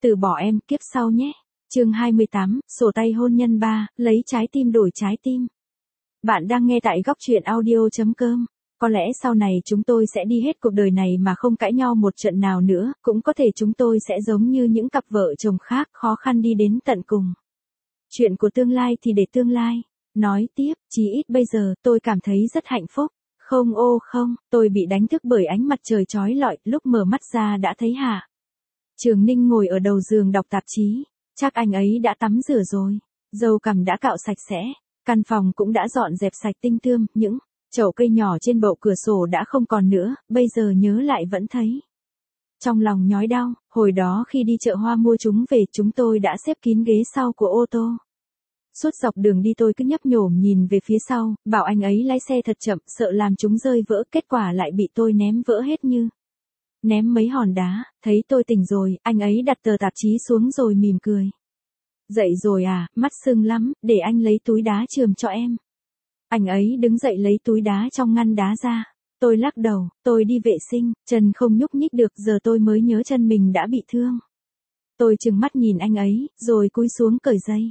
Từ bỏ em, kiếp sau nhé. Chương 28, sổ tay hôn nhân 3, lấy trái tim đổi trái tim. Bạn đang nghe tại góc truyện audio.com. Có lẽ sau này chúng tôi sẽ đi hết cuộc đời này mà không cãi nhau một trận nào nữa, cũng có thể chúng tôi sẽ giống như những cặp vợ chồng khác, khó khăn đi đến tận cùng. Chuyện của tương lai thì để tương lai. Nói tiếp, chí ít bây giờ tôi cảm thấy rất hạnh phúc. Không ô không, tôi bị đánh thức bởi ánh mặt trời chói lọi, lúc mở mắt ra đã thấy Hạ Trường Ninh ngồi ở đầu giường đọc tạp chí. Chắc anh ấy đã tắm rửa rồi. Râu cằm đã cạo sạch sẽ. Căn phòng cũng đã dọn dẹp sạch tinh tươm, những chậu cây nhỏ trên bậu cửa sổ đã không còn nữa, bây giờ nhớ lại vẫn thấy trong lòng nhói đau. Hồi đó khi đi chợ hoa mua chúng về, chúng tôi đã xếp kín ghế sau của ô tô. Suốt dọc đường đi tôi cứ nhấp nhổm nhìn về phía sau, bảo anh ấy lái xe thật chậm, sợ làm chúng rơi vỡ, kết quả lại bị tôi ném vỡ hết như ném mấy hòn đá. Thấy tôi tỉnh rồi, anh ấy đặt tờ tạp chí xuống rồi mỉm cười. Dậy rồi à, mắt sưng lắm, để anh lấy túi đá chườm cho em. Anh ấy đứng dậy lấy túi đá trong ngăn đá ra. Tôi lắc đầu, tôi đi vệ sinh, chân không nhúc nhích được, giờ tôi mới nhớ chân mình đã bị thương. Tôi trừng mắt nhìn anh ấy, rồi cúi xuống cởi giày.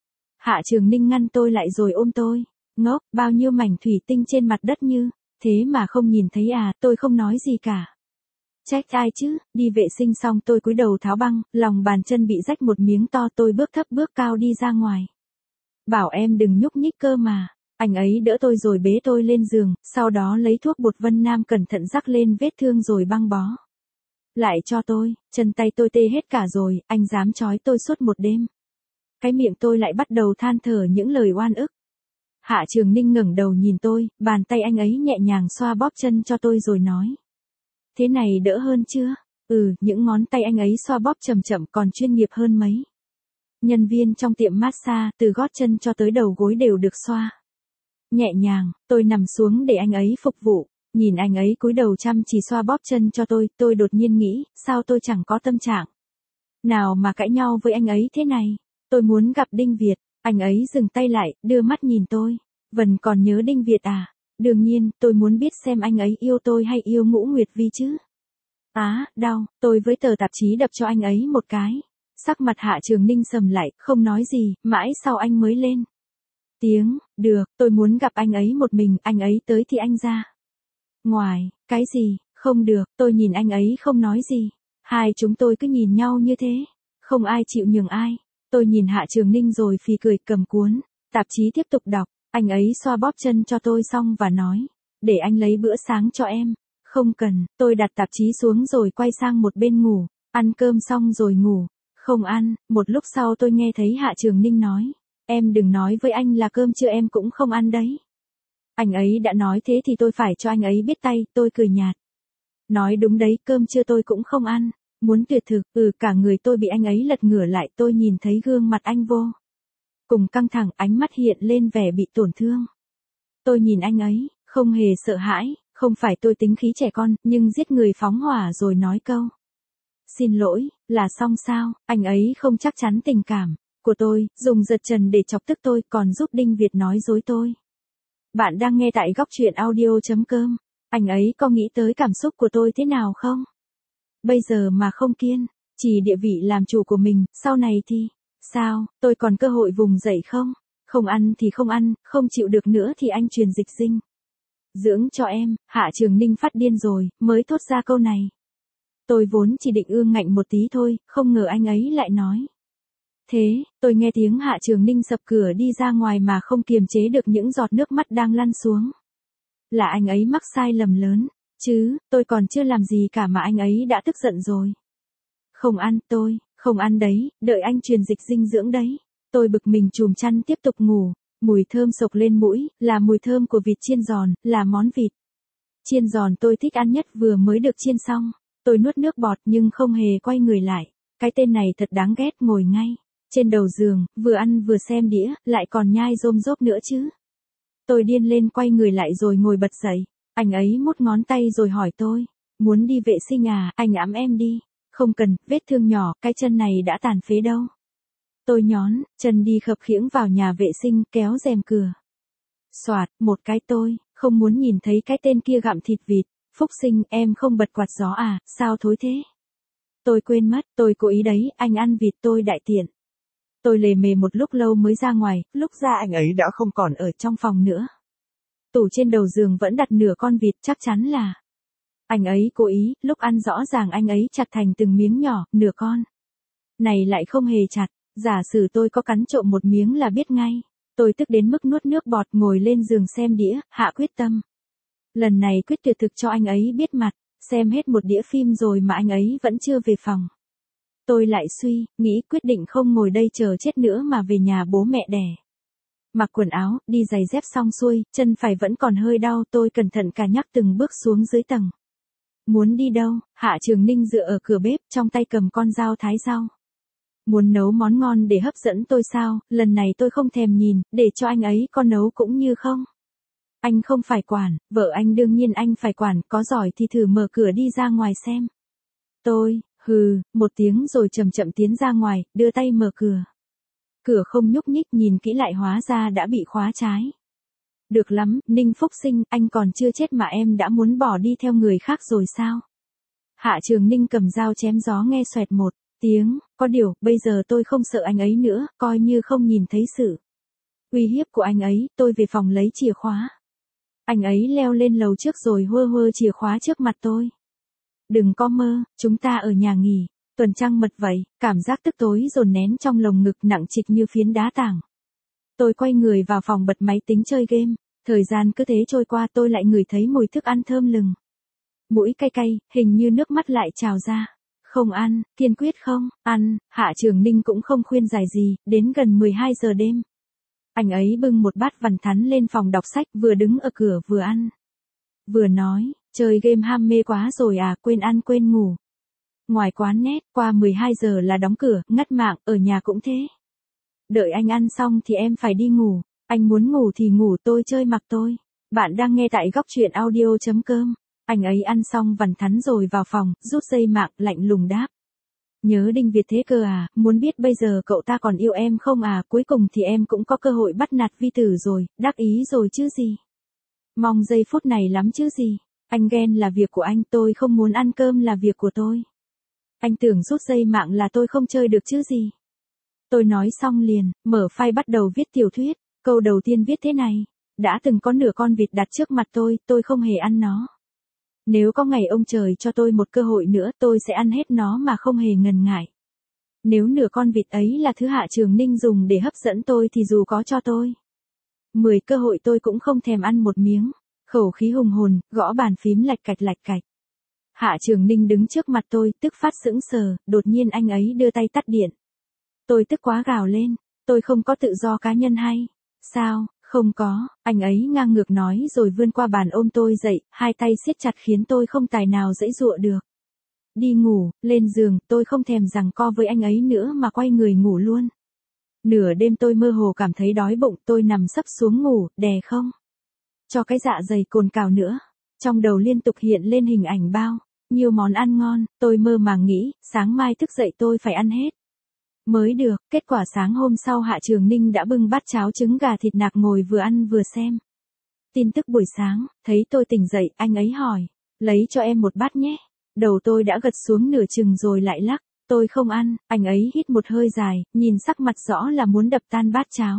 Hạ Trường Ninh ngăn tôi lại rồi ôm tôi. Ngốc, bao nhiêu mảnh thủy tinh trên mặt đất như thế mà không nhìn thấy à? Tôi không nói gì cả. Trách ai chứ? Đi vệ sinh xong tôi cúi đầu tháo băng, lòng bàn chân bị rách một miếng to, tôi bước thấp bước cao đi ra ngoài. Bảo em đừng nhúc nhích cơ mà. Anh ấy đỡ tôi rồi bế tôi lên giường, sau đó lấy thuốc bột Vân Nam cẩn thận rắc lên vết thương rồi băng bó lại cho tôi. Chân tay tôi tê hết cả rồi, anh dám trói tôi suốt một đêm. Cái miệng tôi lại bắt đầu than thở những lời oan ức. Hạ Trường Ninh ngẩng đầu nhìn tôi, bàn tay anh ấy nhẹ nhàng xoa bóp chân cho tôi rồi nói. Thế này đỡ hơn chưa? Những ngón tay anh ấy xoa bóp chậm chậm còn chuyên nghiệp hơn mấy nhân viên trong tiệm massage, từ gót chân cho tới đầu gối đều được xoa nhẹ nhàng. Tôi nằm xuống để anh ấy phục vụ. Nhìn anh ấy cúi đầu chăm chỉ xoa bóp chân cho tôi đột nhiên nghĩ, sao tôi chẳng có tâm trạng nào mà cãi nhau với anh ấy thế này. Tôi muốn gặp Đinh Việt. Anh ấy dừng tay lại, đưa mắt nhìn tôi. Vân còn nhớ Đinh Việt à? Đương nhiên, tôi muốn biết xem anh ấy yêu tôi hay yêu Ngũ Nguyệt Vi chứ. Đau, tôi với tờ tạp chí đập cho anh ấy một cái. Sắc mặt Hạ Trường Ninh sầm lại, không nói gì, mãi sau anh mới lên tiếng. Được, tôi muốn gặp anh ấy một mình, anh ấy tới thì anh ra ngoài. Cái gì? Không được, tôi nhìn anh ấy không nói gì. Hai chúng tôi cứ nhìn nhau như thế, không ai chịu nhường ai. Tôi nhìn Hạ Trường Ninh rồi phì cười, cầm cuốn tạp chí tiếp tục đọc. Anh ấy xoa bóp chân cho tôi xong và nói, để anh lấy bữa sáng cho em. Không cần, tôi đặt tạp chí xuống rồi quay sang một bên ngủ. Ăn cơm xong rồi ngủ. Không ăn. Một lúc sau tôi nghe thấy Hạ Trường Ninh nói, em đừng nói với anh là cơm trưa em cũng không ăn đấy. Anh ấy đã nói thế thì tôi phải cho anh ấy biết tay. Tôi cười nhạt. Nói đúng đấy, cơm trưa tôi cũng không ăn. Muốn tuyệt thực. Cả người tôi bị anh ấy lật ngửa lại. Tôi nhìn thấy gương mặt anh vô cùng căng thẳng, ánh mắt hiện lên vẻ bị tổn thương. Tôi nhìn anh ấy, không hề sợ hãi. Không phải tôi tính khí trẻ con, nhưng giết người phóng hỏa rồi nói câu xin lỗi, là xong sao? Anh ấy không chắc chắn tình cảm của tôi, dùng giật trần để chọc tức tôi, còn giúp Đinh Việt nói dối tôi. Bạn đang nghe tại góc truyện audio.com. Anh ấy có nghĩ tới cảm xúc của tôi thế nào không? Bây giờ mà không kiên chỉ địa vị làm chủ của mình, sau này thì sao? Tôi còn cơ hội vùng dậy không? Không ăn thì không ăn, không chịu được nữa thì anh truyền dịch dinh dưỡng cho em. Hạ Trường Ninh phát điên rồi, mới thốt ra câu này. Tôi vốn chỉ định ương ngạnh một tí thôi, không ngờ anh ấy lại nói thế. Tôi nghe tiếng Hạ Trường Ninh sập cửa đi ra ngoài mà không kiềm chế được những giọt nước mắt đang lăn xuống. Là anh ấy mắc sai lầm lớn chứ, tôi còn chưa làm gì cả mà anh ấy đã tức giận rồi. Không ăn, tôi không ăn đấy, đợi anh truyền dịch dinh dưỡng đấy. Tôi bực mình chùm chăn tiếp tục ngủ. Mùi thơm sộc lên mũi, là mùi thơm của vịt chiên giòn, là món vịt chiên giòn tôi thích ăn nhất, vừa mới được chiên xong. Tôi nuốt nước bọt nhưng không hề quay người lại. Cái tên này thật đáng ghét, ngồi ngay trên đầu giường, vừa ăn vừa xem đĩa, lại còn nhai rôm rốp nữa chứ. Tôi điên lên quay người lại rồi ngồi bật dậy. Anh ấy mút ngón tay rồi hỏi tôi, muốn đi vệ sinh à? Anh ẵm em đi. Không cần, vết thương nhỏ, cái chân này đã tàn phế đâu. Tôi nhón chân đi khập khiễng vào nhà vệ sinh, kéo rèm cửa. Soạt, một cái. Tôi không muốn nhìn thấy cái tên kia gặm thịt vịt. Phúc sinh, em không bật quạt gió à? Sao thối thế? Tôi quên mất, tôi cố ý đấy, anh ăn vịt tôi đại tiện. Tôi lề mề một lúc lâu mới ra ngoài, lúc ra anh ấy đã không còn ở trong phòng nữa. Tủ trên đầu giường vẫn đặt nửa con vịt, chắc chắn là anh ấy cố ý, lúc ăn rõ ràng anh ấy chặt thành từng miếng nhỏ, nửa con. Này lại không hề chặt, giả sử tôi có cắn trộm một miếng là biết ngay. Tôi tức đến mức nuốt nước bọt ngồi lên giường xem đĩa, hạ quyết tâm. Lần này quyết tuyệt thực cho anh ấy biết mặt, xem hết một đĩa phim rồi mà anh ấy vẫn chưa về phòng. Tôi lại suy, nghĩ quyết định không ngồi đây chờ chết nữa mà về nhà bố mẹ đẻ. Mặc quần áo, đi giày dép xong xuôi, chân phải vẫn còn hơi đau, tôi cẩn thận cả nhắc từng bước xuống dưới tầng. Muốn đi đâu? Hạ Trường Ninh dựa ở cửa bếp, trong tay cầm con dao thái rau. Muốn nấu món ngon để hấp dẫn tôi sao? Lần này tôi không thèm nhìn, để cho anh ấy có nấu cũng như không. Anh không phải quản, vợ anh đương nhiên anh phải quản, có giỏi thì thử mở cửa đi ra ngoài xem. Tôi, một tiếng rồi chậm chậm tiến ra ngoài, đưa tay mở cửa. Cửa không nhúc nhích, nhìn kỹ lại hóa ra đã bị khóa trái. Được lắm, Ninh Phúc Sinh, anh còn chưa chết mà em đã muốn bỏ đi theo người khác rồi sao? Hạ Trường Ninh cầm dao chém gió nghe xoẹt một tiếng, có điều, bây giờ tôi không sợ anh ấy nữa, coi như không nhìn thấy sự uy hiếp của anh ấy, tôi về phòng lấy chìa khóa. Anh ấy leo lên lầu trước rồi hơ hơ chìa khóa trước mặt tôi. Đừng có mơ, chúng ta ở nhà nghỉ, tuần trăng mật vậy, cảm giác tức tối dồn nén trong lồng ngực nặng trịch như phiến đá tảng. Tôi quay người vào phòng bật máy tính chơi game, thời gian cứ thế trôi qua tôi lại ngửi thấy mùi thức ăn thơm lừng. Mũi cay cay, hình như nước mắt lại trào ra. Không ăn, kiên quyết không, ăn, Hạ Trường Ninh cũng không khuyên giải gì, đến gần 12 giờ đêm. Anh ấy bưng một bát vằn thắn lên phòng đọc sách, vừa đứng ở cửa vừa ăn. Vừa nói, chơi game ham mê quá rồi à, quên ăn quên ngủ. Ngoài quán net, qua 12 giờ là đóng cửa, ngắt mạng, ở nhà cũng thế. Đợi anh ăn xong thì em phải đi ngủ, anh muốn ngủ thì ngủ, tôi chơi mặc tôi. Bạn đang nghe tại góc truyện audio.com. Anh ấy ăn xong vằn thắn rồi vào phòng, rút dây mạng, lạnh lùng đáp. Nhớ Đinh Việt thế cơ à, muốn biết bây giờ cậu ta còn yêu em không à, cuối cùng thì em cũng có cơ hội bắt nạt vi tử rồi, đắc ý rồi chứ gì. Mong giây phút này lắm chứ gì, anh ghen là việc của anh, tôi không muốn ăn cơm là việc của tôi. Anh tưởng rút dây mạng là tôi không chơi được chứ gì. Tôi nói xong liền, mở file bắt đầu viết tiểu thuyết, câu đầu tiên viết thế này. Đã từng có nửa con vịt đặt trước mặt tôi không hề ăn nó. Nếu có ngày ông trời cho tôi một cơ hội nữa tôi sẽ ăn hết nó mà không hề ngần ngại. Nếu nửa con vịt ấy là thứ Hạ Trường Ninh dùng để hấp dẫn tôi thì dù có cho tôi 10 cơ hội tôi cũng không thèm ăn một miếng. Khẩu khí hùng hồn, gõ bàn phím lạch cạch lạch cạch. Hạ Trường Ninh đứng trước mặt tôi, tức phát sững sờ, đột nhiên anh ấy đưa tay tắt điện. Tôi tức quá gào lên, tôi không có tự do cá nhân hay? Sao, không có, anh ấy ngang ngược nói rồi vươn qua bàn ôm tôi dậy, hai tay siết chặt khiến tôi không tài nào giãy giụa được. Đi ngủ, lên giường, tôi không thèm giằng co với anh ấy nữa mà quay người ngủ luôn. Nửa đêm tôi mơ hồ cảm thấy đói bụng, tôi nằm sấp xuống ngủ, đè không cho cái dạ dày cồn cào nữa. Trong đầu liên tục hiện lên hình ảnh bao nhiêu món ăn ngon, tôi mơ màng nghĩ, sáng mai thức dậy tôi phải ăn hết mới được. Kết quả sáng hôm sau Hạ Trường Ninh đã bưng bát cháo trứng gà thịt nạc ngồi vừa ăn vừa xem tin tức buổi sáng. Thấy tôi tỉnh dậy, anh ấy hỏi, lấy cho em một bát nhé. Đầu tôi đã gật xuống nửa chừng rồi lại lắc, tôi không ăn. Anh ấy hít một hơi dài, nhìn sắc mặt rõ là muốn đập tan bát cháo.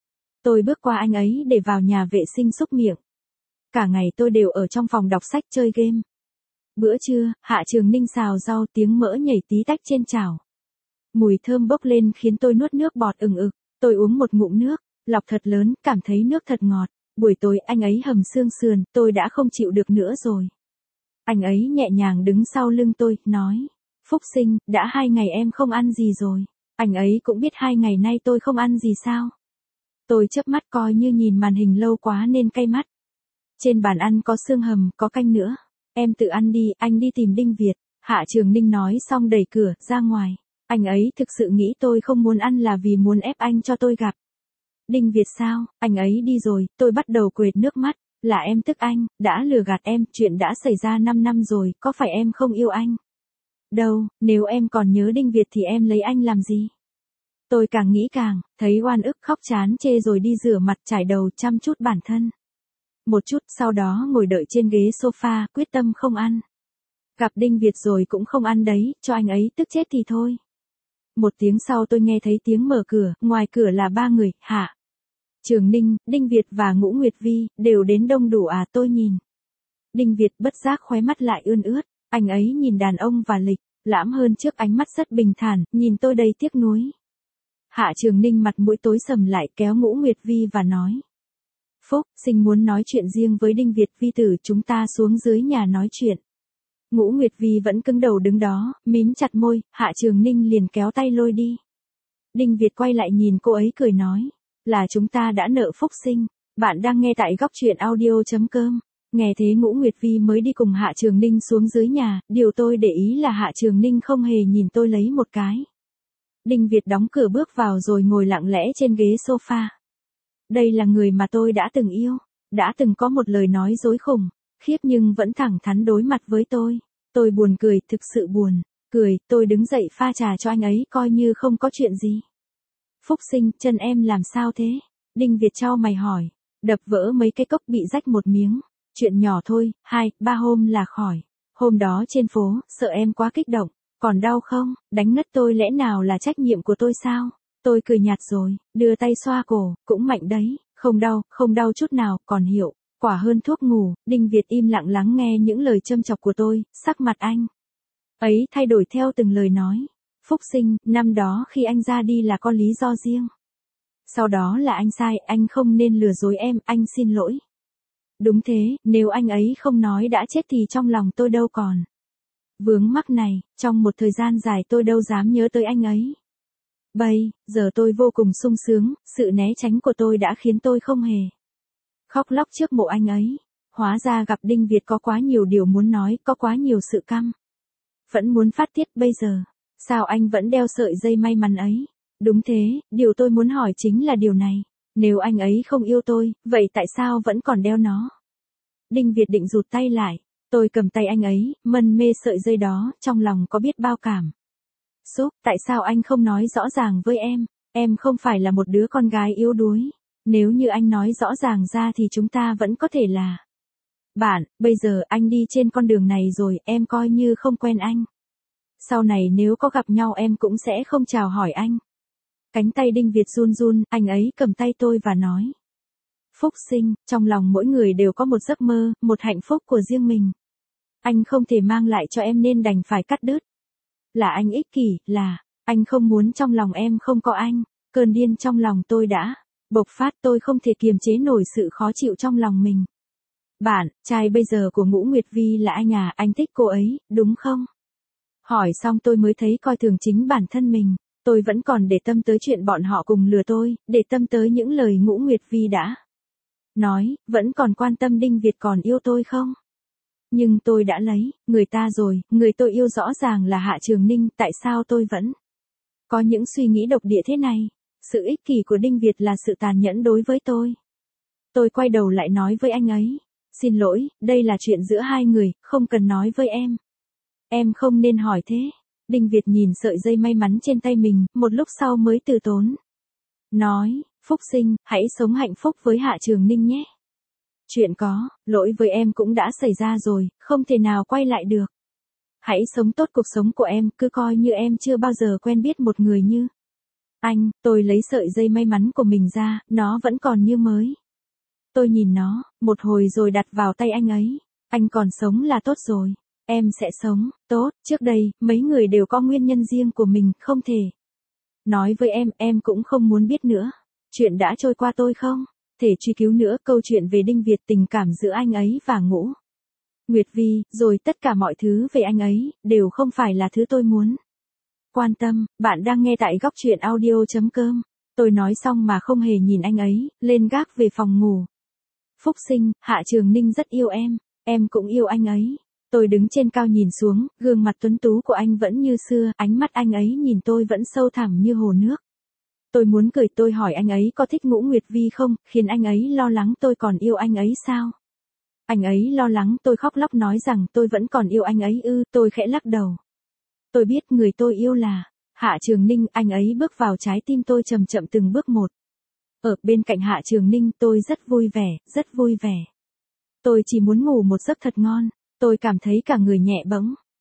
Tôi bước qua anh ấy để vào nhà vệ sinh xúc miệng. Cả ngày tôi đều ở trong phòng đọc sách chơi game. Bữa trưa, Hạ Trường Ninh xào rau, tiếng mỡ nhảy tí tách trên chảo. Mùi thơm bốc lên khiến tôi nuốt nước bọt ừng ực. Tôi uống một ngụm nước, lọc thật lớn, cảm thấy nước thật ngọt. Buổi tối anh ấy hầm xương sườn, tôi đã không chịu được nữa rồi. Anh ấy nhẹ nhàng đứng sau lưng tôi, nói, Phúc Sinh, đã 2 ngày em không ăn gì rồi. Anh ấy cũng biết 2 ngày nay tôi không ăn gì sao. Tôi chớp mắt coi như nhìn màn hình lâu quá nên cay mắt. Trên bàn ăn có xương hầm, có canh nữa. Em tự ăn đi, anh đi tìm Đinh Việt. Hạ Trường Ninh nói xong đẩy cửa ra ngoài. Anh ấy thực sự nghĩ tôi không muốn ăn là vì muốn ép anh cho tôi gặp Đinh Việt sao? Anh ấy đi rồi, tôi bắt đầu quệt nước mắt. Là em tức anh, đã lừa gạt em, chuyện đã xảy ra 5 năm rồi, có phải em không yêu anh? Đâu, nếu em còn nhớ Đinh Việt thì em lấy anh làm gì? Tôi càng nghĩ càng, thấy oan ức, khóc chán chê rồi đi rửa mặt, chải đầu, chăm chút bản thân. Một chút, sau đó ngồi đợi trên ghế sofa, quyết tâm không ăn. Gặp Đinh Việt rồi cũng không ăn đấy, cho anh ấy tức chết thì thôi. Một tiếng sau tôi nghe thấy tiếng mở cửa, ngoài cửa là 3 người, Hạ Trường Ninh, Đinh Việt và Ngũ Nguyệt Vi, đều đến đông đủ à, tôi nhìn. Đinh Việt bất giác khóe mắt lại ươn ướt, anh ấy nhìn đàn ông và lịch, lãm hơn trước, ánh mắt rất bình thản, nhìn tôi đầy tiếc nuối. Hạ Trường Ninh mặt mũi tối sầm lại, kéo Ngũ Nguyệt Vi và nói. Phúc Sinh muốn nói chuyện riêng với Đinh Việt, Vi tử, chúng ta xuống dưới nhà nói chuyện. Ngũ Nguyệt Vi vẫn cứng đầu đứng đó, mím chặt môi, Hạ Trường Ninh liền kéo tay lôi đi. Đinh Việt quay lại nhìn cô ấy cười nói, là chúng ta đã nợ Phúc Sinh. Bạn đang nghe tại góc truyện audio.com. Nghe thế Ngũ Nguyệt Vi mới đi cùng Hạ Trường Ninh xuống dưới nhà, điều tôi để ý là Hạ Trường Ninh không hề nhìn tôi lấy một cái. Đinh Việt đóng cửa bước vào rồi ngồi lặng lẽ trên ghế sofa. Đây là người mà tôi đã từng yêu, đã từng có một lời nói dối khủng, khiếp nhưng vẫn thẳng thắn đối mặt với tôi. Tôi buồn cười, thực sự buồn, cười, tôi đứng dậy pha trà cho anh ấy coi như không có chuyện gì. Phúc Sinh, chân em làm sao thế? Đinh Việt chau mày hỏi, đập vỡ mấy cái cốc bị rách một miếng. Chuyện nhỏ thôi, 2-3 hôm là khỏi. Hôm đó trên phố, sợ em quá kích động. Còn đau không? Đánh ngất tôi lẽ nào là trách nhiệm của tôi sao? Tôi cười nhạt rồi, đưa tay xoa cổ, cũng mạnh đấy. Không đau chút nào, còn hiệu quả hơn thuốc ngủ. Đinh Việt im lặng lắng nghe những lời châm chọc của tôi, sắc mặt anh ấy thay đổi theo từng lời nói. Phúc Sinh, năm đó khi anh ra đi là có lý do riêng. Sau đó là anh sai, anh không nên lừa dối em, anh xin lỗi. Đúng thế, nếu anh ấy không nói đã chết thì trong lòng tôi đâu còn vướng mắc này, trong một thời gian dài tôi đâu dám nhớ tới anh ấy. Bây giờ tôi vô cùng sung sướng, sự né tránh của tôi đã khiến tôi không hề khóc lóc trước mộ anh ấy. Hóa ra gặp Đinh Việt có quá nhiều điều muốn nói, có quá nhiều sự căm vẫn muốn phát tiết. Bây giờ, sao anh vẫn đeo sợi dây may mắn ấy? Đúng thế, điều tôi muốn hỏi chính là điều này. Nếu anh ấy không yêu tôi, vậy tại sao vẫn còn đeo nó? Đinh Việt định rụt tay lại. Tôi cầm tay anh ấy, mân mê sợi dây đó, trong lòng có biết bao cảm xúc. Tại sao anh không nói rõ ràng với em không phải là một đứa con gái yếu đuối. Nếu như anh nói rõ ràng ra thì chúng ta vẫn có thể là bạn. Bây giờ anh đi trên con đường này rồi, em coi như không quen anh. Sau này nếu có gặp nhau em cũng sẽ không chào hỏi anh. Cánh tay Đinh Việt run run, anh ấy cầm tay tôi và nói. Phúc Sinh, trong lòng mỗi người đều có một giấc mơ, một hạnh phúc của riêng mình. Anh không thể mang lại cho em nên đành phải cắt đứt. Là anh ích kỷ, là anh không muốn trong lòng em không có anh. Cơn điên trong lòng tôi đã bộc phát, tôi không thể kiềm chế nổi sự khó chịu trong lòng mình. Bạn trai bây giờ của Ngũ Nguyệt Vi là anh à, anh thích cô ấy, đúng không? Hỏi xong tôi mới thấy coi thường chính bản thân mình. Tôi vẫn còn để tâm tới chuyện bọn họ cùng lừa tôi, để tâm tới những lời Ngũ Nguyệt Vi đã nói, vẫn còn quan tâm Đinh Việt còn yêu tôi không? Nhưng tôi đã lấy người ta rồi, người tôi yêu rõ ràng là Hạ Trường Ninh, tại sao tôi vẫn có những suy nghĩ độc địa thế này? Sự ích kỷ của Đinh Việt là sự tàn nhẫn đối với tôi. Tôi quay đầu lại nói với anh ấy, xin lỗi, đây là chuyện giữa hai người, không cần nói với em. Em không nên hỏi thế. Đinh Việt nhìn sợi dây may mắn trên tay mình, một lúc sau mới từ tốn nói, Phúc Sinh, hãy sống hạnh phúc với Hạ Trường Ninh nhé. Chuyện có lỗi với em cũng đã xảy ra rồi, không thể nào quay lại được. Hãy sống tốt cuộc sống của em, cứ coi như em chưa bao giờ quen biết một người như anh. Tôi lấy sợi dây may mắn của mình ra, nó vẫn còn như mới. Tôi nhìn nó một hồi rồi đặt vào tay anh ấy. Anh còn sống là tốt rồi. Em sẽ sống tốt. Trước đây, mấy người đều có nguyên nhân riêng của mình, không thể nói với em cũng không muốn biết nữa. Chuyện đã trôi qua tôi không thể truy cứu nữa. Câu chuyện về Đinh Việt, tình cảm giữa anh ấy và Ngũ Nguyệt Vi, rồi tất cả mọi thứ về anh ấy, đều không phải là thứ tôi muốn quan tâm. Bạn đang nghe tại góc truyện audio.com. Tôi nói xong mà không hề nhìn anh ấy, lên gác về phòng ngủ. Phúc Sinh, Hạ Trường Ninh rất yêu em cũng yêu anh ấy. Tôi đứng trên cao nhìn xuống, gương mặt tuấn tú của anh vẫn như xưa, ánh mắt anh ấy nhìn tôi vẫn sâu thẳm như hồ nước. Tôi muốn cười, tôi hỏi anh ấy có thích Ngũ Nguyệt Vi không, khiến anh ấy lo lắng tôi còn yêu anh ấy sao? Anh ấy lo lắng, tôi khóc lóc nói rằng tôi vẫn còn yêu anh ấy ư. Tôi khẽ lắc đầu. Tôi biết người tôi yêu là Hạ Trường Ninh. Anh ấy bước vào trái tim tôi chậm chậm từng bước một. Ở bên cạnh Hạ Trường Ninh tôi rất vui vẻ, rất vui vẻ. Tôi chỉ muốn ngủ một giấc thật ngon. Tôi cảm thấy cả người nhẹ bẫng.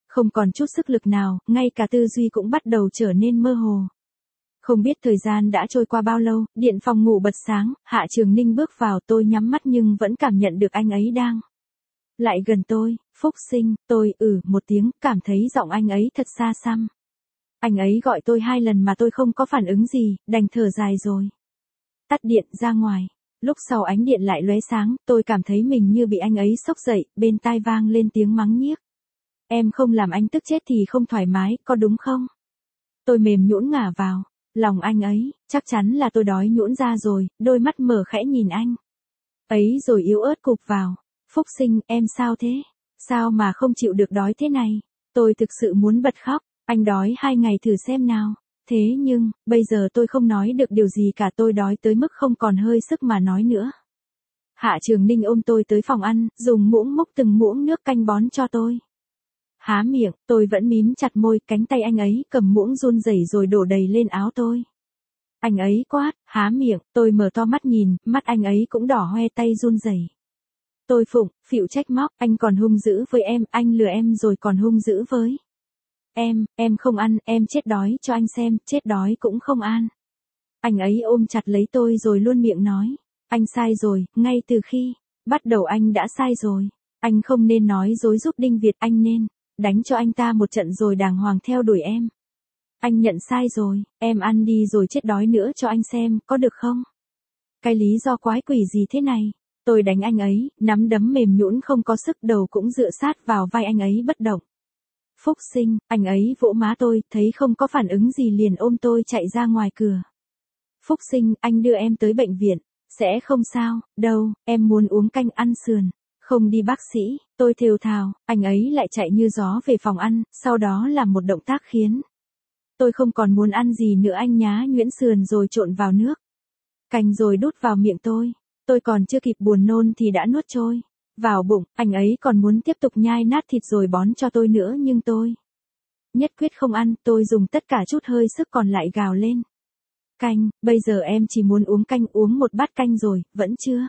Không còn chút sức lực nào, ngay cả tư duy cũng bắt đầu trở nên mơ hồ. Không biết thời gian đã trôi qua bao lâu, điện phòng ngủ bật sáng, Hạ Trường Ninh bước vào, tôi nhắm mắt nhưng vẫn cảm nhận được anh ấy đang lại gần tôi. Phúc Sinh, tôi một tiếng, cảm thấy giọng anh ấy thật xa xăm. Anh ấy gọi tôi 2 lần mà tôi không có phản ứng gì, đành thở dài rồi tắt điện ra ngoài. Lúc sau ánh điện lại lóe sáng, tôi cảm thấy mình như bị anh ấy xốc dậy, bên tai vang lên tiếng mắng nhiếc. Em không làm anh tức chết thì không thoải mái, có đúng không? Tôi mềm nhũn ngả vào lòng anh ấy, chắc chắn là tôi đói nhũn ra rồi, đôi mắt mở khẽ nhìn anh ấy rồi yếu ớt cụp vào. Phúc Sinh, em sao thế? Sao mà không chịu được đói thế này? Tôi thực sự muốn bật khóc, anh đói 2 ngày thử xem nào. Thế nhưng, bây giờ tôi không nói được điều gì cả, tôi đói tới mức không còn hơi sức mà nói nữa. Hạ Trường Ninh ôm tôi tới phòng ăn, dùng muỗng múc từng muỗng nước canh bón cho tôi. Há miệng, tôi vẫn mím chặt môi, cánh tay anh ấy cầm muỗng run rẩy rồi đổ đầy lên áo tôi. Anh ấy quát, há miệng, tôi mở to mắt nhìn, mắt anh ấy cũng đỏ hoe, tay run rẩy. Tôi phụng, phịu trách móc, anh còn hung dữ với em, anh lừa em rồi còn hung dữ với em không ăn, em chết đói cho anh xem, chết đói cũng không ăn. Anh ấy ôm chặt lấy tôi rồi luôn miệng nói, anh sai rồi, ngay từ khi bắt đầu anh đã sai rồi. Anh không nên nói dối giúp Đinh Việt, anh nên đánh cho anh ta một trận rồi đàng hoàng theo đuổi em. Anh nhận sai rồi, em ăn đi rồi chết đói nữa cho anh xem, có được không? Cái lý do quái quỷ gì thế này? Tôi đánh anh ấy, nắm đấm mềm nhũn không có sức, đầu cũng dựa sát vào vai anh ấy bất động. Phúc Sinh, anh ấy vỗ má tôi, thấy không có phản ứng gì liền ôm tôi chạy ra ngoài cửa. Phúc Sinh, anh đưa em tới bệnh viện. Sẽ không sao, đâu, em muốn uống canh ăn sườn. Không đi bác sĩ, tôi thều thào, anh ấy lại chạy như gió về phòng ăn, sau đó làm một động tác khiến tôi không còn muốn ăn gì nữa. Anh nhá nhuyễn sườn rồi trộn vào nước canh rồi đút vào miệng tôi. Tôi còn chưa kịp buồn nôn thì đã nuốt trôi vào bụng. Anh ấy còn muốn tiếp tục nhai nát thịt rồi bón cho tôi nữa nhưng tôi nhất quyết không ăn. Tôi dùng tất cả chút hơi sức còn lại gào lên. Canh, bây giờ em chỉ muốn uống canh, uống một bát canh rồi, vẫn chưa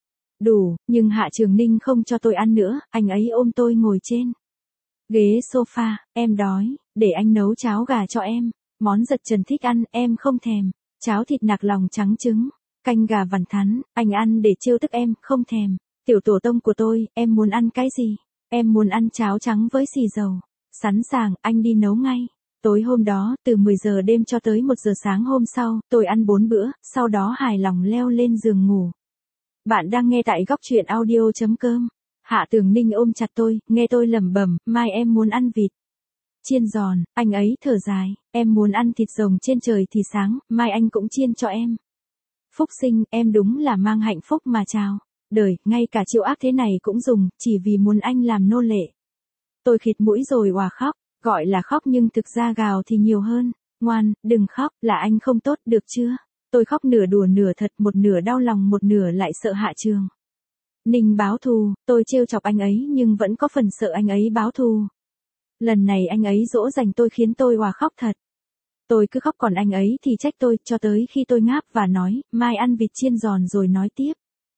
đủ, nhưng Hạ Trường Ninh không cho tôi ăn nữa, anh ấy ôm tôi ngồi trên ghế sofa, em đói, để anh nấu cháo gà cho em, món Giật Trần thích ăn, em không thèm, cháo thịt nạc lòng trắng trứng, canh gà vằn thắn, anh ăn để trêu tức em, không thèm, tiểu tổ tông của tôi, em muốn ăn cái gì? Em muốn ăn cháo trắng với xì dầu, sẵn sàng, anh đi nấu ngay. Tối hôm đó, từ 10 giờ đêm cho tới 1 giờ sáng hôm sau, tôi ăn 4 bữa, sau đó hài lòng leo lên giường ngủ. Bạn đang nghe tại góc truyện audio.com. Hạ Tường Ninh ôm chặt tôi, nghe tôi lẩm bẩm, mai em muốn ăn vịt chiên giòn, anh ấy thở dài, em muốn ăn thịt rồng trên trời thì sáng, mai anh cũng chiên cho em. Phúc Sinh, em đúng là mang hạnh phúc mà chào đời, ngay cả chiêu ác thế này cũng dùng, chỉ vì muốn anh làm nô lệ. Tôi khịt mũi rồi òa khóc, gọi là khóc nhưng thực ra gào thì nhiều hơn. Ngoan, đừng khóc, là anh không tốt, được chưa? Tôi khóc nửa đùa nửa thật, một nửa đau lòng một nửa lại sợ Hạ Trường Ninh báo thù. Tôi trêu chọc anh ấy nhưng vẫn có phần sợ anh ấy báo thù. Lần này anh ấy dỗ dành tôi khiến tôi òa khóc thật. Tôi cứ khóc còn anh ấy thì trách tôi, cho tới khi tôi ngáp và nói, mai ăn vịt chiên giòn rồi nói tiếp.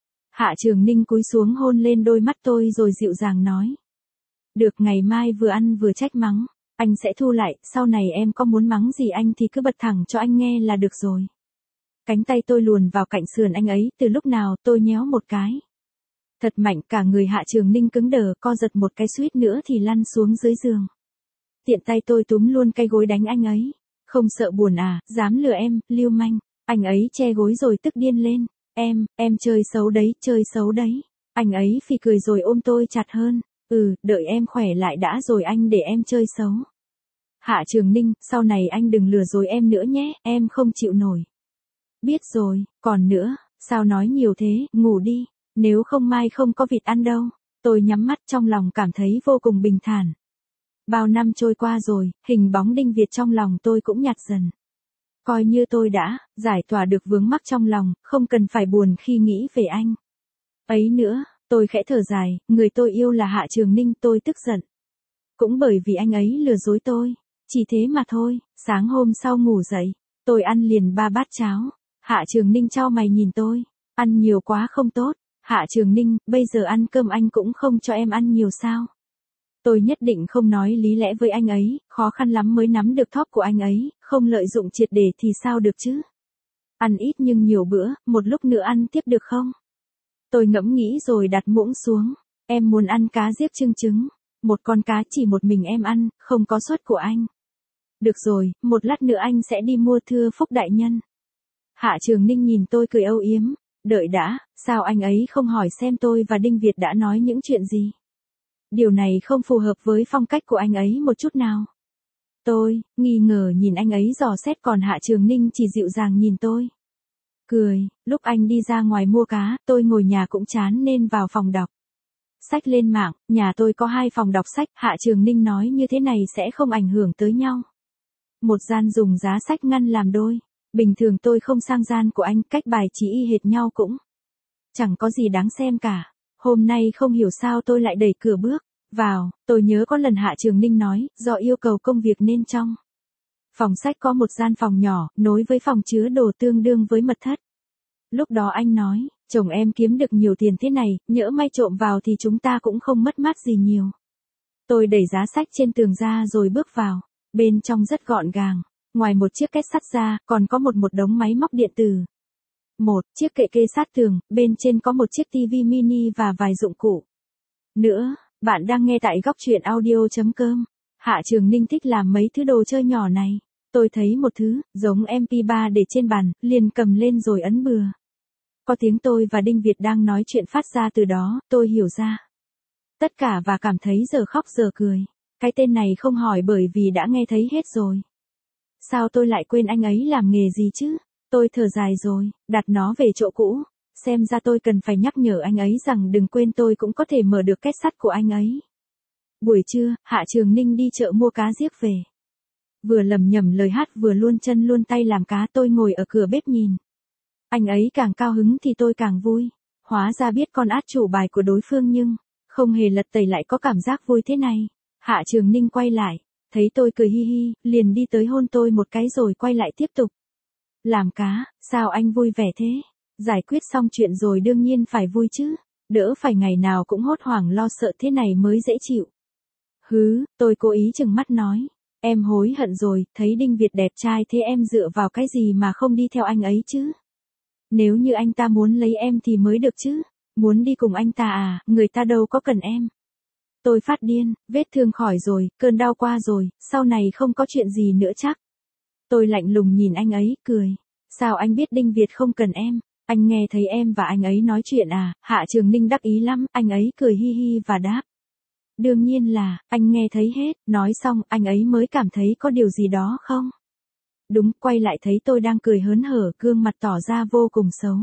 Hạ Trường Ninh cúi xuống hôn lên đôi mắt tôi rồi dịu dàng nói. Được, ngày mai vừa ăn vừa trách mắng, anh sẽ thu lại, sau này em có muốn mắng gì anh thì cứ bật thẳng cho anh nghe là được rồi. Cánh tay tôi luồn vào cạnh sườn anh ấy, từ lúc nào tôi nhéo một cái thật mạnh, cả người Hạ Trường Ninh cứng đờ, co giật một cái suýt nữa thì lăn xuống dưới giường. Tiện tay tôi túm luôn cái gối đánh anh ấy. Không sợ buồn à, dám lừa em, lưu manh. Anh ấy che gối rồi tức điên lên. Em chơi xấu đấy, chơi xấu đấy. Anh ấy phì cười rồi ôm tôi chặt hơn. Đợi em khỏe lại đã rồi anh để em chơi xấu. Hạ Trường Ninh, sau này anh đừng lừa dối em nữa nhé, em không chịu nổi. Biết rồi, còn nữa, sao nói nhiều thế, ngủ đi, nếu không mai không có vịt ăn đâu. Tôi nhắm mắt trong lòng cảm thấy vô cùng bình thản. Bao năm trôi qua rồi, hình bóng Đinh Việt trong lòng tôi cũng nhạt dần. Coi như tôi đã giải tỏa được vướng mắc trong lòng, không cần phải buồn khi nghĩ về anh ấy nữa. Tôi khẽ thở dài, người tôi yêu là Hạ Trường Ninh, tôi tức giận cũng bởi vì anh ấy lừa dối tôi, chỉ thế mà thôi. Sáng hôm sau ngủ dậy, tôi ăn liền 3 bát cháo. Hạ Trường Ninh chau mày nhìn tôi, ăn nhiều quá không tốt. Hạ Trường Ninh, bây giờ ăn cơm anh cũng không cho em ăn nhiều sao? Tôi nhất định không nói lý lẽ với anh ấy, khó khăn lắm mới nắm được thóp của anh ấy, không lợi dụng triệt để thì sao được chứ? Ăn ít nhưng nhiều bữa, một lúc nữa ăn tiếp được không? Tôi ngẫm nghĩ rồi đặt muỗng xuống. Em muốn ăn cá diếp chưng trứng. Một con cá chỉ một mình em ăn, không có suất của anh. Được rồi, một lát nữa anh sẽ đi mua thưa Phúc đại nhân. Hạ Trường Ninh nhìn tôi cười âu yếm. Đợi đã, sao anh ấy không hỏi xem tôi và Đinh Việt đã nói những chuyện gì? Điều này không phù hợp với phong cách của anh ấy một chút nào. Tôi, nghi ngờ nhìn anh ấy dò xét còn Hạ Trường Ninh chỉ dịu dàng nhìn tôi. Cười, lúc anh đi ra ngoài mua cá, tôi ngồi nhà cũng chán nên vào phòng đọc. Sách lên mạng, nhà tôi có 2 phòng đọc sách, Hạ Trường Ninh nói như thế này sẽ không ảnh hưởng tới nhau. Một gian dùng giá sách ngăn làm đôi. Bình thường tôi không sang gian của anh, cách bài chỉ y hệt nhau cũng chẳng có gì đáng xem cả. Hôm nay không hiểu sao tôi lại đẩy cửa bước vào, tôi nhớ có lần Hạ Trường Ninh nói, do yêu cầu công việc nên trong phòng sách có một gian phòng nhỏ, nối với phòng chứa đồ tương đương với mật thất. Lúc đó anh nói, chồng em kiếm được nhiều tiền thế này, nhỡ may trộm vào thì chúng ta cũng không mất mát gì nhiều. Tôi đẩy giá sách trên tường ra rồi bước vào, bên trong rất gọn gàng. Ngoài một chiếc két sắt ra, còn có một đống máy móc điện tử. Một chiếc kệ kê sát tường, bên trên có một chiếc tivi mini và vài dụng cụ. Nữa, bạn đang nghe tại góc truyện audio.com. Hạ Trường Ninh thích làm mấy thứ đồ chơi nhỏ này. Tôi thấy một thứ, giống MP3 để trên bàn, liền cầm lên rồi ấn bừa. Có tiếng tôi và Đinh Việt đang nói chuyện phát ra từ đó, tôi hiểu ra. Tất cả và cảm thấy giờ khóc giờ cười. Cái tên này không hỏi bởi vì đã nghe thấy hết rồi. Sao tôi lại quên anh ấy làm nghề gì chứ? Tôi thở dài rồi, đặt nó về chỗ cũ. Xem ra tôi cần phải nhắc nhở anh ấy rằng đừng quên tôi cũng có thể mở được két sắt của anh ấy. Buổi trưa, Hạ Trường Ninh đi chợ mua cá giếc về. Vừa lẩm nhẩm lời hát vừa luôn chân luôn tay làm cá, tôi ngồi ở cửa bếp nhìn. Anh ấy càng cao hứng thì tôi càng vui. Hóa ra biết con át chủ bài của đối phương nhưng không hề lật tẩy lại có cảm giác vui thế này. Hạ Trường Ninh quay lại, thấy tôi cười hi hi, liền đi tới hôn tôi một cái rồi quay lại tiếp tục. Làm cá, sao anh vui vẻ thế? Giải quyết xong chuyện rồi đương nhiên phải vui chứ. Đỡ phải ngày nào cũng hốt hoảng lo sợ thế này mới dễ chịu. Hứ, tôi cố ý chừng mắt nói. Em hối hận rồi, thấy Đinh Việt đẹp trai thế em dựa vào cái gì mà không đi theo anh ấy chứ? Nếu như anh ta muốn lấy em thì mới được chứ. Muốn đi cùng anh ta à, người ta đâu có cần em. Tôi phát điên, vết thương khỏi rồi, cơn đau qua rồi, sau này không có chuyện gì nữa chắc. Tôi lạnh lùng nhìn anh ấy, cười. Sao anh biết Đinh Việt không cần em? Anh nghe thấy em và anh ấy nói chuyện à? Hạ Trường Ninh đắc ý lắm, anh ấy cười hi hi và đáp. Đương nhiên là, anh nghe thấy hết, nói xong, anh ấy mới cảm thấy có điều gì đó không? Đúng, quay lại thấy tôi đang cười hớn hở, gương mặt tỏ ra vô cùng xấu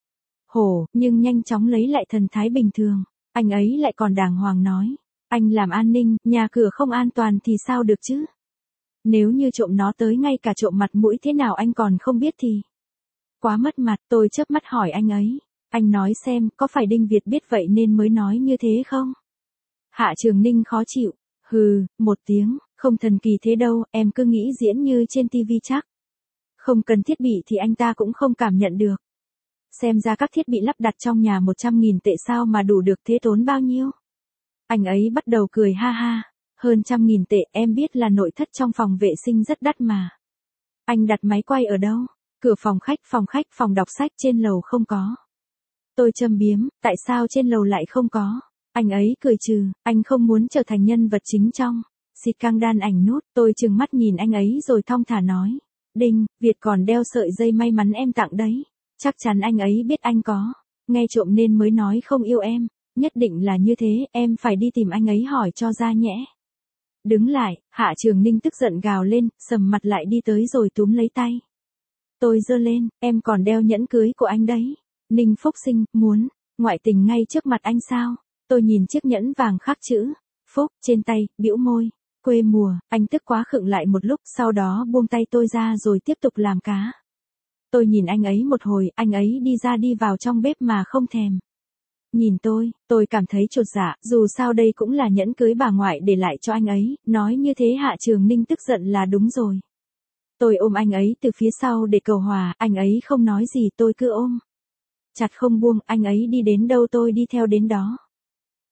hổ, nhưng nhanh chóng lấy lại thần thái bình thường. Anh ấy lại còn đàng hoàng nói. Anh làm an ninh, nhà cửa không an toàn thì sao được chứ? Nếu như trộm nó tới ngay cả trộm mặt mũi thế nào anh còn không biết thì quá mất mặt. Tôi chớp mắt hỏi anh ấy. Anh nói xem, có phải Đinh Việt biết vậy nên mới nói như thế không? Hạ Trường Ninh khó chịu. Hừ, một tiếng, không thần kỳ thế đâu, em cứ nghĩ diễn như trên tivi chắc. Không cần thiết bị thì anh ta cũng không cảm nhận được. Xem ra các thiết bị lắp đặt trong nhà 100.000 tệ sao mà đủ được thế, tốn bao nhiêu? Anh ấy bắt đầu cười ha ha. Hơn 100.000 tệ, em biết là nội thất trong phòng vệ sinh rất đắt mà. Anh đặt máy quay ở đâu? Cửa phòng khách, phòng đọc sách trên lầu không có. Tôi châm biếm, tại sao trên lầu lại không có? Anh ấy cười trừ, anh không muốn trở thành nhân vật chính trong xịt căng đan ảnh nút. Tôi trừng mắt nhìn anh ấy rồi thong thả nói. Đinh, Việt còn đeo sợi dây may mắn em tặng đấy. Chắc chắn anh ấy biết anh có nghe trộm nên mới nói không yêu em. Nhất định là như thế, em phải đi tìm anh ấy hỏi cho ra nhẽ. Đứng lại, Hạ Trường Ninh tức giận gào lên, sầm mặt lại đi tới rồi túm lấy tay. Tôi giơ lên, em còn đeo nhẫn cưới của anh đấy. Ninh Phúc Sinh, muốn ngoại tình ngay trước mặt anh sao? Tôi nhìn chiếc nhẫn vàng khắc chữ Phúc trên tay, bĩu môi. Quê mùa, anh tức quá khựng lại một lúc, sau đó buông tay tôi ra rồi tiếp tục làm cá. Tôi nhìn anh ấy một hồi, anh ấy đi ra đi vào trong bếp mà không thèm nhìn tôi cảm thấy chột dạ, dù sao đây cũng là nhẫn cưới bà ngoại để lại cho anh ấy, nói như thế Hạ Trường Ninh tức giận là đúng rồi. Tôi ôm anh ấy từ phía sau để cầu hòa, anh ấy không nói gì tôi cứ ôm chặt không buông, anh ấy đi đến đâu tôi đi theo đến đó.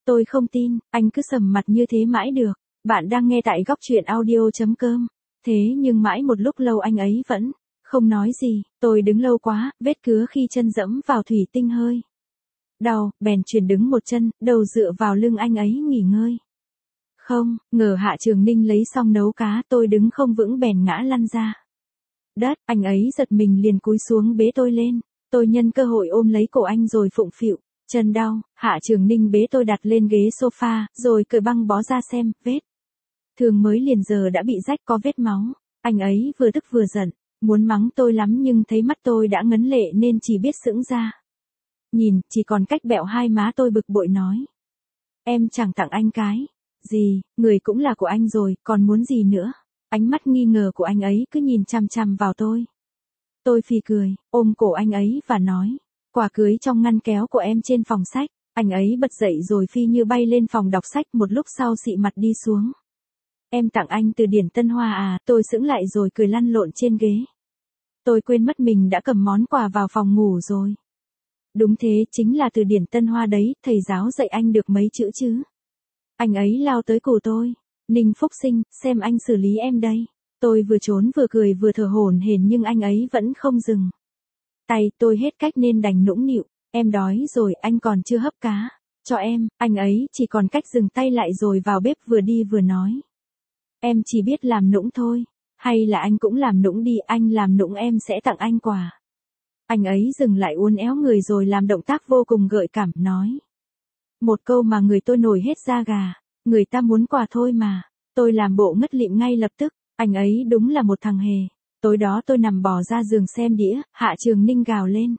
Tôi không tin, anh cứ sầm mặt như thế mãi được. Bạn đang nghe tại góc chuyện audio.com. Thế nhưng mãi một lúc lâu anh ấy vẫn không nói gì, tôi đứng lâu quá, vết cứa khi chân dẫm vào thủy tinh hơi đau, bèn chuyển đứng một chân, đầu dựa vào lưng anh ấy nghỉ ngơi. Không, ngờ Hạ Trường Ninh lấy xong nấu cá, tôi đứng không vững bèn ngã lăn ra đất, anh ấy giật mình liền cúi xuống bế tôi lên. Tôi nhân cơ hội ôm lấy cổ anh rồi phụng phịu, chân đau, Hạ Trường Ninh bế tôi đặt lên ghế sofa, rồi cởi băng bó ra xem, vết thương mới liền giờ đã bị rách có vết máu. Anh ấy vừa tức vừa giận, muốn mắng tôi lắm nhưng thấy mắt tôi đã ngấn lệ nên chỉ biết sững ra. Nhìn, chỉ còn cách bẹo hai má tôi bực bội nói. Em chẳng tặng anh cái gì, người cũng là của anh rồi, còn muốn gì nữa? Ánh mắt nghi ngờ của anh ấy cứ nhìn chằm chằm vào tôi. Tôi phì cười, ôm cổ anh ấy và nói. Quà cưới trong ngăn kéo của em trên phòng sách. Anh ấy bật dậy rồi phi như bay lên phòng đọc sách, một lúc sau xị mặt đi xuống. Em tặng anh từ điển Tân Hoa à? Tôi sững lại rồi cười lăn lộn trên ghế. Tôi quên mất mình đã cầm món quà vào phòng ngủ rồi. Đúng thế, chính là từ điển Tân Hoa đấy, thầy giáo dạy anh được mấy chữ chứ? Anh ấy lao tới cổ tôi. Ninh Phúc Sinh, xem anh xử lý em đây. Tôi vừa trốn vừa cười vừa thở hổn hển nhưng anh ấy vẫn không dừng tay. Tôi hết cách nên đành nũng nịu. Em đói rồi, anh còn chưa hấp cá cho em. Anh ấy chỉ còn cách dừng tay lại rồi vào bếp vừa đi vừa nói. Em chỉ biết làm nũng thôi. Hay là anh cũng làm nũng đi, anh làm nũng em sẽ tặng anh quà. Anh ấy dừng lại uốn éo người rồi làm động tác vô cùng gợi cảm, nói. Một câu mà người tôi nổi hết da gà. Người ta muốn quà thôi mà. Tôi làm bộ ngất lịm ngay lập tức. Anh ấy đúng là một thằng hề. Tối đó tôi nằm bò ra giường xem đĩa, Hạ Trường Ninh gào lên.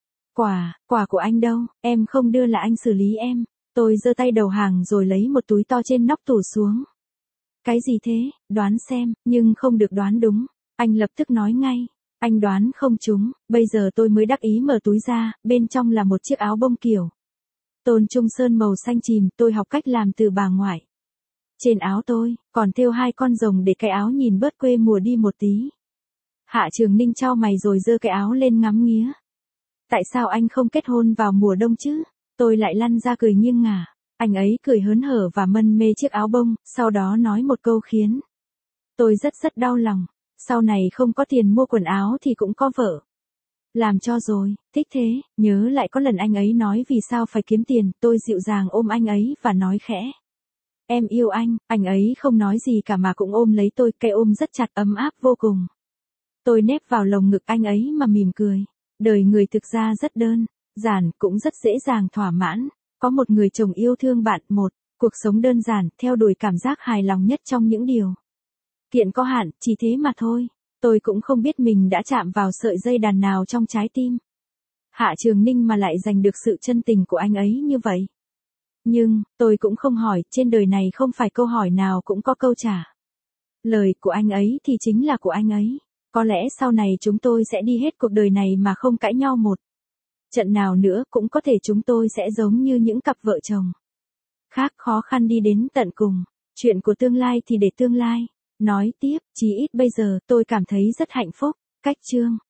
Quà của anh đâu, em không đưa là anh xử lý em. Tôi giơ tay đầu hàng rồi lấy một túi to trên nóc tủ xuống. Cái gì thế, đoán xem, nhưng không được đoán đúng. Anh lập tức nói ngay. Anh đoán không trúng, bây giờ tôi mới đắc ý mở túi ra, bên trong là một chiếc áo bông kiểu Tôn Trung Sơn màu xanh chìm, tôi học cách làm từ bà ngoại. Trên áo tôi, còn thêu 2 con rồng để cái áo nhìn bớt quê mùa đi một tí. Hạ Trường Ninh chau mày rồi giơ cái áo lên ngắm nghía. Tại sao anh không kết hôn vào mùa đông chứ? Tôi lại lăn ra cười nghiêng ngả. Anh ấy cười hớn hở và mân mê chiếc áo bông, sau đó nói một câu khiến tôi rất đau lòng. Sau này không có tiền mua quần áo thì cũng có vợ làm cho rồi, thích thế. Nhớ lại có lần anh ấy nói vì sao phải kiếm tiền, tôi dịu dàng ôm anh ấy và nói khẽ. Em yêu anh ấy không nói gì cả mà cũng ôm lấy tôi, cái ôm rất chặt ấm áp vô cùng. Tôi nép vào lồng ngực anh ấy mà mỉm cười. Đời người thực ra rất đơn giản, cũng rất dễ dàng thỏa mãn. Có một người chồng yêu thương bạn, một cuộc sống đơn giản, theo đuổi cảm giác hài lòng nhất trong những điều kiện có hạn, chỉ thế mà thôi. Tôi cũng không biết mình đã chạm vào sợi dây đàn nào trong trái tim Hạ Trường Ninh mà lại giành được sự chân tình của anh ấy như vậy. Nhưng, tôi cũng không hỏi, trên đời này không phải câu hỏi nào cũng có câu trả lời của anh ấy thì chính là của anh ấy. Có lẽ sau này chúng tôi sẽ đi hết cuộc đời này mà không cãi nhau một trận nào nữa, cũng có thể chúng tôi sẽ giống như những cặp vợ chồng khác, khó khăn đi đến tận cùng. Chuyện của tương lai thì để tương lai nói tiếp, chí ít bây giờ tôi cảm thấy rất hạnh phúc. Cách chương